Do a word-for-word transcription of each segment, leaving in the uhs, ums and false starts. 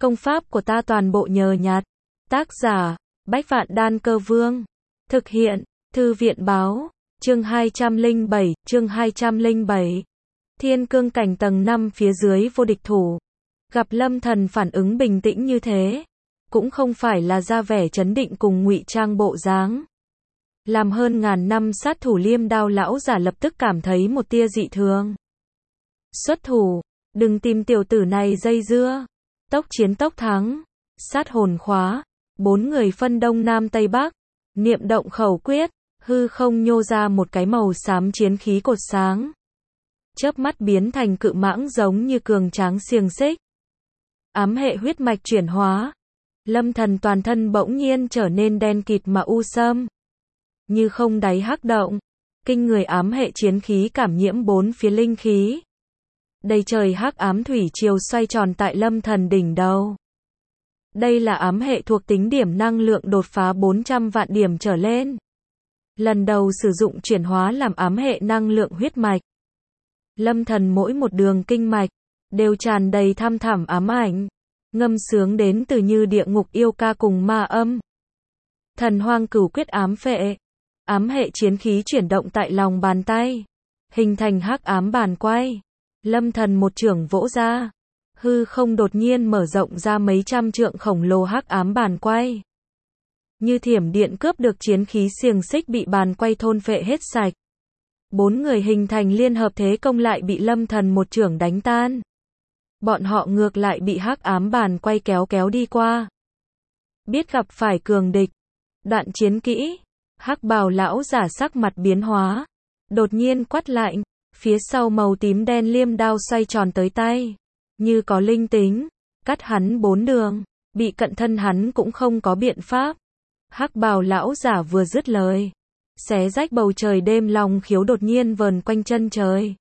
Công pháp của ta toàn bộ nhờ nhặt. Tác giả, Bách Vạn Đan Cơ Vương. Thực hiện, Thư viện Báo. Chương hai trăm lẻ bảy, chương hai trăm lẻ bảy. Thiên cương cảnh tầng năm phía dưới vô địch thủ. Gặp Lâm Thần phản ứng bình tĩnh như thế, cũng không phải là ra vẻ trấn định cùng ngụy trang bộ dáng. Làm hơn ngàn năm sát thủ Liêm Đao lão giả lập tức cảm thấy một tia dị thường. Xuất thủ, đừng tìm tiểu tử này dây dưa. Tốc chiến tốc thắng. Sát hồn khóa. Bốn người phân đông nam tây bắc. Niệm động khẩu quyết, hư không nhô ra một cái màu xám chiến khí cột sáng. Chớp mắt biến thành cự mãng giống như cường tráng xiềng xích. Ám hệ huyết mạch chuyển hóa. Lâm Thần toàn thân bỗng nhiên trở nên đen kịt mà u sâm. Như không đáy hắc động. Kinh người ám hệ chiến khí cảm nhiễm bốn phía linh khí. Đầy trời hắc ám thủy triều xoay tròn tại Lâm Thần đỉnh đầu. Đây là ám hệ thuộc tính điểm năng lượng đột phá bốn trăm vạn điểm trở lên. Lần đầu sử dụng chuyển hóa làm ám hệ năng lượng huyết mạch. Lâm Thần mỗi một đường kinh mạch đều tràn đầy thăm thẳm ám ảnh, ngâm sướng đến từ như địa ngục yêu ca cùng ma âm. Thần hoang cửu quyết ám phệ, ám hệ chiến khí chuyển động tại lòng bàn tay, hình thành hắc ám bàn quay. Lâm Thần một chưởng vỗ ra, hư không đột nhiên mở rộng ra mấy trăm trượng khổng lồ hắc ám bàn quay. Như thiểm điện cướp được chiến khí xiềng xích bị bàn quay thôn phệ hết sạch. Bốn người hình thành liên hợp thế công lại bị Lâm Thần một chưởng đánh tan. Bọn họ ngược lại bị hắc ám bàn quay kéo kéo đi qua. Biết gặp phải cường địch. Đoạn chiến kỹ. Hắc bào lão giả sắc mặt biến hóa. Đột nhiên quát lạnh. Phía sau màu tím đen liêm đao xoay tròn tới tay. Như có linh tính. Cắt hắn bốn đường. Bị cận thân hắn cũng không có biện pháp. Hắc bào lão giả vừa dứt lời. Xé rách bầu trời đêm long khiếu đột nhiên vờn quanh chân trời.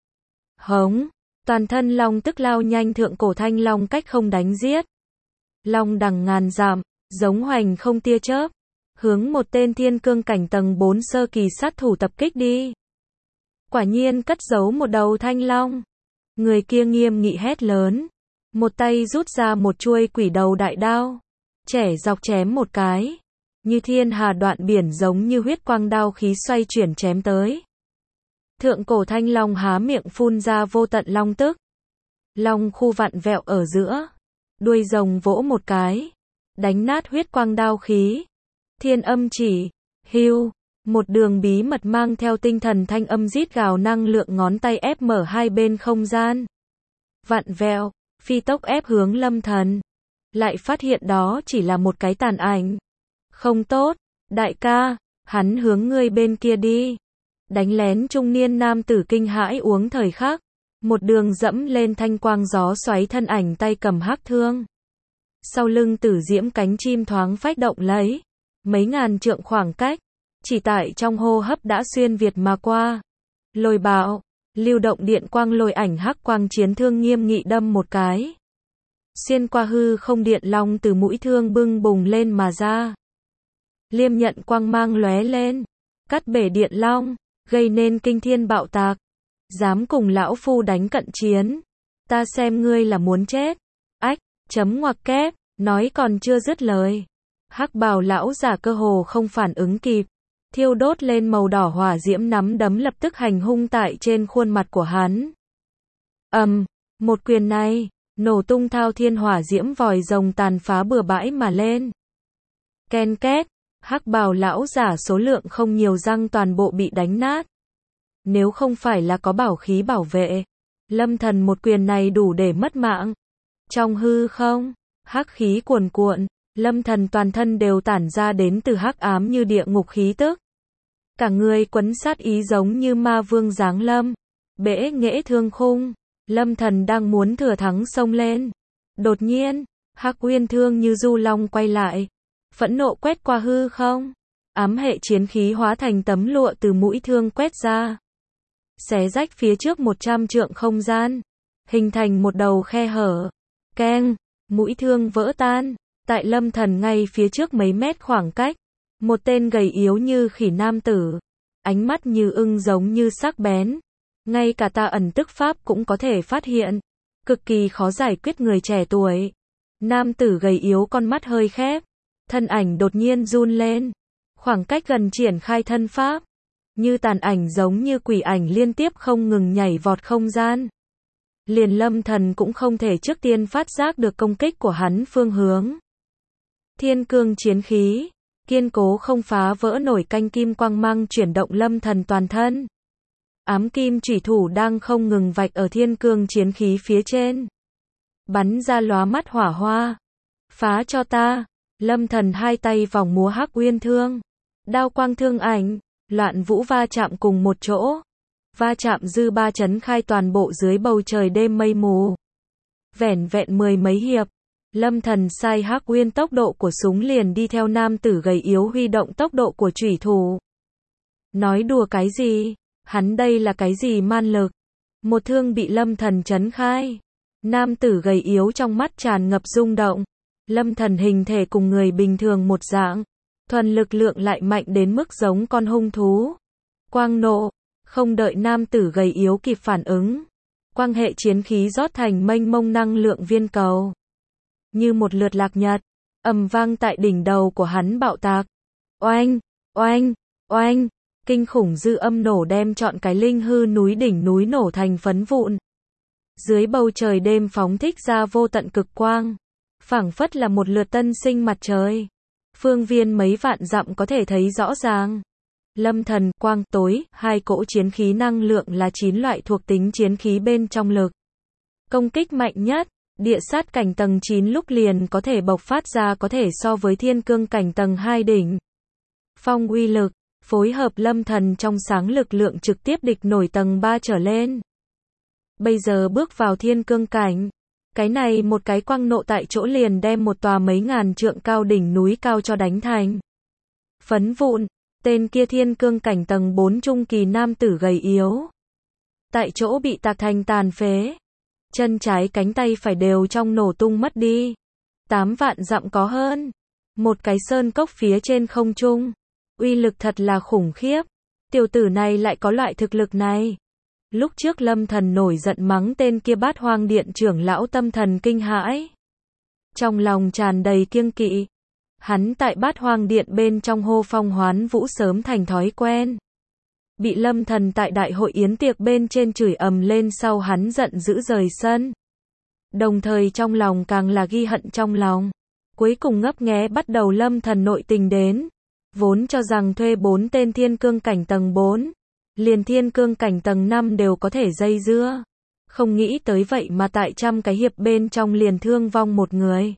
Hống. Toàn thân long tức lao nhanh thượng cổ thanh long cách không đánh giết. Long đằng ngàn dặm, giống hoành không tia chớp. Hướng một tên thiên cương cảnh tầng bốn sơ kỳ sát thủ tập kích đi. Quả nhiên cất giấu một đầu thanh long. Người kia nghiêm nghị hét lớn. Một tay rút ra một chuôi quỷ đầu đại đao. Trẻ dọc chém một cái. Như thiên hà đoạn biển giống như huyết quang đao khí xoay chuyển chém tới. Thượng cổ thanh long há miệng phun ra vô tận long tức. Long khu vặn vẹo ở giữa. Đuôi rồng vỗ một cái. Đánh nát huyết quang đao khí. Thiên âm chỉ. Hưu. Một đường bí mật mang theo tinh thần thanh âm rít gào năng lượng ngón tay ép mở hai bên không gian. Vặn vẹo. Phi tốc ép hướng Lâm Thần. Lại phát hiện đó chỉ là một cái tàn ảnh. Không tốt. Đại ca. Hắn hướng ngươi bên kia đi. Đánh lén trung niên nam tử kinh hãi uống thời khắc. Một đường dẫm lên thanh quang gió xoáy thân ảnh tay cầm hắc thương. Sau lưng tử diễm cánh chim thoáng phách động lấy. Mấy ngàn trượng khoảng cách. Chỉ tại trong hô hấp đã xuyên việt mà qua. Lôi bạo. Lưu động điện quang lôi ảnh hắc quang chiến thương nghiêm nghị đâm một cái. Xuyên qua hư không điện long từ mũi thương bưng bùng lên mà ra. Liêm nhận quang mang lóe lên. Cắt bể điện long. Gây nên kinh thiên bạo tạc. Dám cùng lão phu đánh cận chiến. Ta xem ngươi là muốn chết. Ách, chấm ngoặc kép, nói còn chưa dứt lời. Hắc bào lão giả cơ hồ không phản ứng kịp. Thiêu đốt lên màu đỏ hỏa diễm nắm đấm lập tức hành hung tại trên khuôn mặt của hắn. Ầm, um, một quyền này, nổ tung thao thiên hỏa diễm vòi rồng tàn phá bừa bãi mà lên. Ken két. Hắc bào lão giả số lượng không nhiều răng toàn bộ bị đánh nát. Nếu không phải là có bảo khí bảo vệ, Lâm Thần một quyền này đủ để mất mạng. Trong hư không, hắc khí cuồn cuộn, Lâm Thần toàn thân đều tản ra đến từ hắc ám như địa ngục khí tức. Cả người quấn sát ý giống như ma vương giáng lâm. Bẽ nghễ thương khung, Lâm Thần đang muốn thừa thắng xông lên. Đột nhiên, hắc uyên thương như du long quay lại. Phẫn nộ quét qua hư không. Ám hệ chiến khí hóa thành tấm lụa từ mũi thương quét ra. Xé rách phía trước một trăm trượng không gian. Hình thành một đầu khe hở. Keng. Mũi thương vỡ tan. Tại Lâm Thần ngay phía trước mấy mét khoảng cách. Một tên gầy yếu như khỉ nam tử. Ánh mắt như ưng giống như sắc bén. Ngay cả ta ẩn tức pháp cũng có thể phát hiện. Cực kỳ khó giải quyết người trẻ tuổi. Nam tử gầy yếu con mắt hơi khép, thân ảnh đột nhiên run lên, khoảng cách gần triển khai thân pháp, như tàn ảnh giống như quỷ ảnh liên tiếp không ngừng nhảy vọt không gian. Liền Lâm Thần cũng không thể trước tiên phát giác được công kích của hắn phương hướng. Thiên cương chiến khí, kiên cố không phá vỡ nổi, canh kim quang mang chuyển động Lâm Thần toàn thân. Ám kim chủy thủ đang không ngừng vạch ở thiên cương chiến khí phía trên, bắn ra lóa mắt hỏa hoa. Phá cho ta! Lâm Thần hai tay vòng múa Hắc Uyên thương, đao quang thương ảnh, loạn vũ va chạm cùng một chỗ. Va chạm dư ba chấn khai toàn bộ dưới bầu trời đêm mây mù. Vẻn vẹn mười mấy hiệp, Lâm Thần sai Hắc Uyên tốc độ của súng liền đi theo nam tử gầy yếu huy động tốc độ của chủy thủ. Nói đùa cái gì? Hắn đây là cái gì man lực? Một thương bị Lâm Thần chấn khai. Nam tử gầy yếu trong mắt tràn ngập rung động. Lâm Thần hình thể cùng người bình thường một dạng, thuần lực lượng lại mạnh đến mức giống con hung thú. Quang nộ, không đợi nam tử gầy yếu kịp phản ứng, quang hệ chiến khí rót thành mênh mông năng lượng viên cầu. Như một lượt lạc nhật, ầm vang tại đỉnh đầu của hắn bạo tạc. Oanh, oanh, oanh, kinh khủng dư âm nổ đem trọn cái linh hư núi đỉnh núi nổ thành phấn vụn. Dưới bầu trời đêm phóng thích ra vô tận cực quang, phảng phất là một lượt tân sinh mặt trời. Phương viên mấy vạn dặm có thể thấy rõ ràng. Lâm Thần, quang, tối, hai cỗ chiến khí năng lượng là chín loại thuộc tính chiến khí bên trong lực. Công kích mạnh nhất, địa sát cảnh tầng chín lúc liền có thể bộc phát ra có thể so với thiên cương cảnh tầng hai đỉnh. Phong uy lực, phối hợp Lâm Thần trong sáng lực lượng trực tiếp địch nổi tầng ba trở lên. Bây giờ bước vào thiên cương cảnh, cái này một cái quang nộ tại chỗ liền đem một tòa mấy ngàn trượng cao đỉnh núi cao cho đánh thành phấn vụn. Tên kia thiên cương cảnh tầng bốn trung kỳ nam tử gầy yếu, tại chỗ bị tạc thành tàn phế. Chân trái cánh tay phải đều trong nổ tung mất đi. Tám vạn dặm có hơn. Một cái sơn cốc phía trên không trung. Uy lực thật là khủng khiếp. Tiểu tử này lại có loại thực lực này. Lúc trước Lâm Thần nổi giận mắng tên kia Bát Hoang Điện trưởng lão, tâm thần kinh hãi. Trong lòng tràn đầy kiêng kỵ. Hắn tại Bát Hoang Điện bên trong hô phong hoán vũ sớm thành thói quen. Bị Lâm Thần tại đại hội yến tiệc bên trên chửi ầm lên sau hắn giận dữ rời sân. Đồng thời trong lòng càng là ghi hận trong lòng. Cuối cùng ngấp nghé bắt đầu Lâm Thần nội tình đến. Vốn cho rằng thuê bốn tên thiên cương cảnh tầng bốn, liền thiên cương cảnh tầng năm đều có thể dây dưa. Không nghĩ tới vậy mà tại trăm cái hiệp bên trong liền thương vong một người.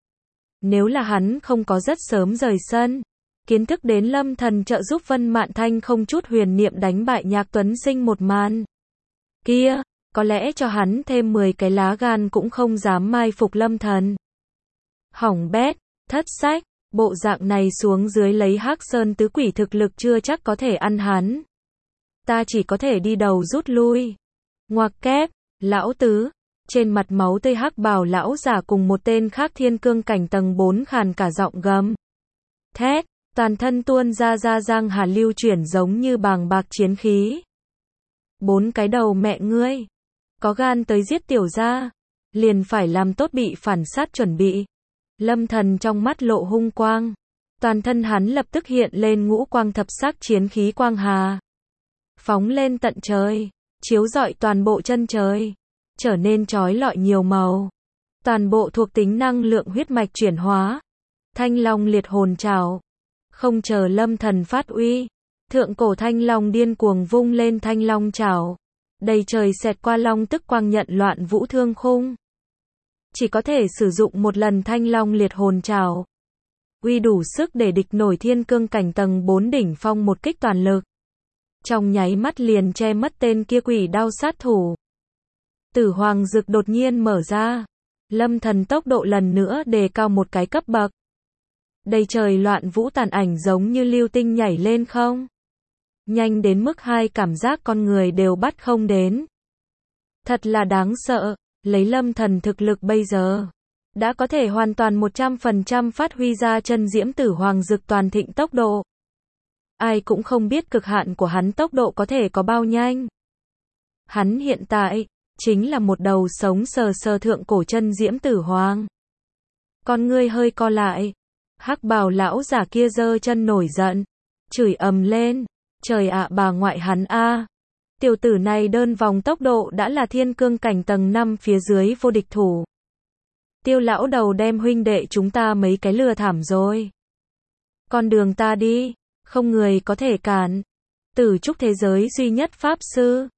Nếu là hắn không có rất sớm rời sân, kiến thức đến Lâm Thần trợ giúp Vân Mạn Thanh không chút huyền niệm đánh bại Nhạc Tuấn Sinh một màn kia, có lẽ cho hắn thêm mười cái lá gan cũng không dám mai phục Lâm Thần. Hỏng bét, thất sách, bộ dạng này xuống dưới lấy Hắc Sơn tứ quỷ thực lực chưa chắc có thể ăn hắn. Ta chỉ có thể đi đầu rút lui. Ngoặc kép, lão tứ. Trên mặt máu tươi hắc bào lão giả cùng một tên khác thiên cương cảnh tầng bốn khàn cả giọng gầm thét, toàn thân tuôn ra ra giang hà lưu chuyển giống như bàng bạc chiến khí. Bốn cái đầu mẹ ngươi, có gan tới giết tiểu gia, liền phải làm tốt bị phản sát chuẩn bị. Lâm Thần trong mắt lộ hung quang, toàn thân hắn lập tức hiện lên ngũ quang thập sắc chiến khí quang hà, phóng lên tận trời, chiếu rọi toàn bộ chân trời, trở nên chói lọi nhiều màu. Toàn bộ thuộc tính năng lượng huyết mạch chuyển hóa. Thanh Long liệt hồn trảo. Không chờ Lâm Thần phát uy, thượng cổ Thanh Long điên cuồng vung lên Thanh Long trảo. Đầy trời xẹt qua long tức quang nhận loạn vũ thương khung. Chỉ có thể sử dụng một lần Thanh Long liệt hồn trảo. Uy đủ sức để địch nổi thiên cương cảnh tầng bốn đỉnh phong một kích toàn lực. Trong nháy mắt liền che mất tên kia quỷ đao sát thủ. Tử hoàng dực đột nhiên mở ra. Lâm Thần tốc độ lần nữa đề cao một cái cấp bậc. Đầy trời loạn vũ tàn ảnh giống như lưu tinh nhảy lên không. Nhanh đến mức hai cảm giác con người đều bắt không đến. Thật là đáng sợ, lấy Lâm Thần thực lực bây giờ, đã có thể hoàn toàn một trăm phần trăm phát huy ra chân diễm tử hoàng dực toàn thịnh tốc độ. Ai cũng không biết cực hạn của hắn tốc độ có thể có bao nhanh. Hắn hiện tại chính là một đầu sống sờ sờ thượng cổ chân diễm tử hoàng. Con ngươi hơi co lại. Hắc bào lão giả kia giơ chân nổi giận. Chửi ầm lên. Trời ạ bà ngoại hắn a. Tiểu tử này đơn vòng tốc độ đã là thiên cương cảnh tầng năm phía dưới vô địch thủ. Tiêu lão đầu đem huynh đệ chúng ta mấy cái lừa thảm rồi. Con đường ta đi. Không người có thể cản. Tử trúc thế giới duy nhất pháp sư.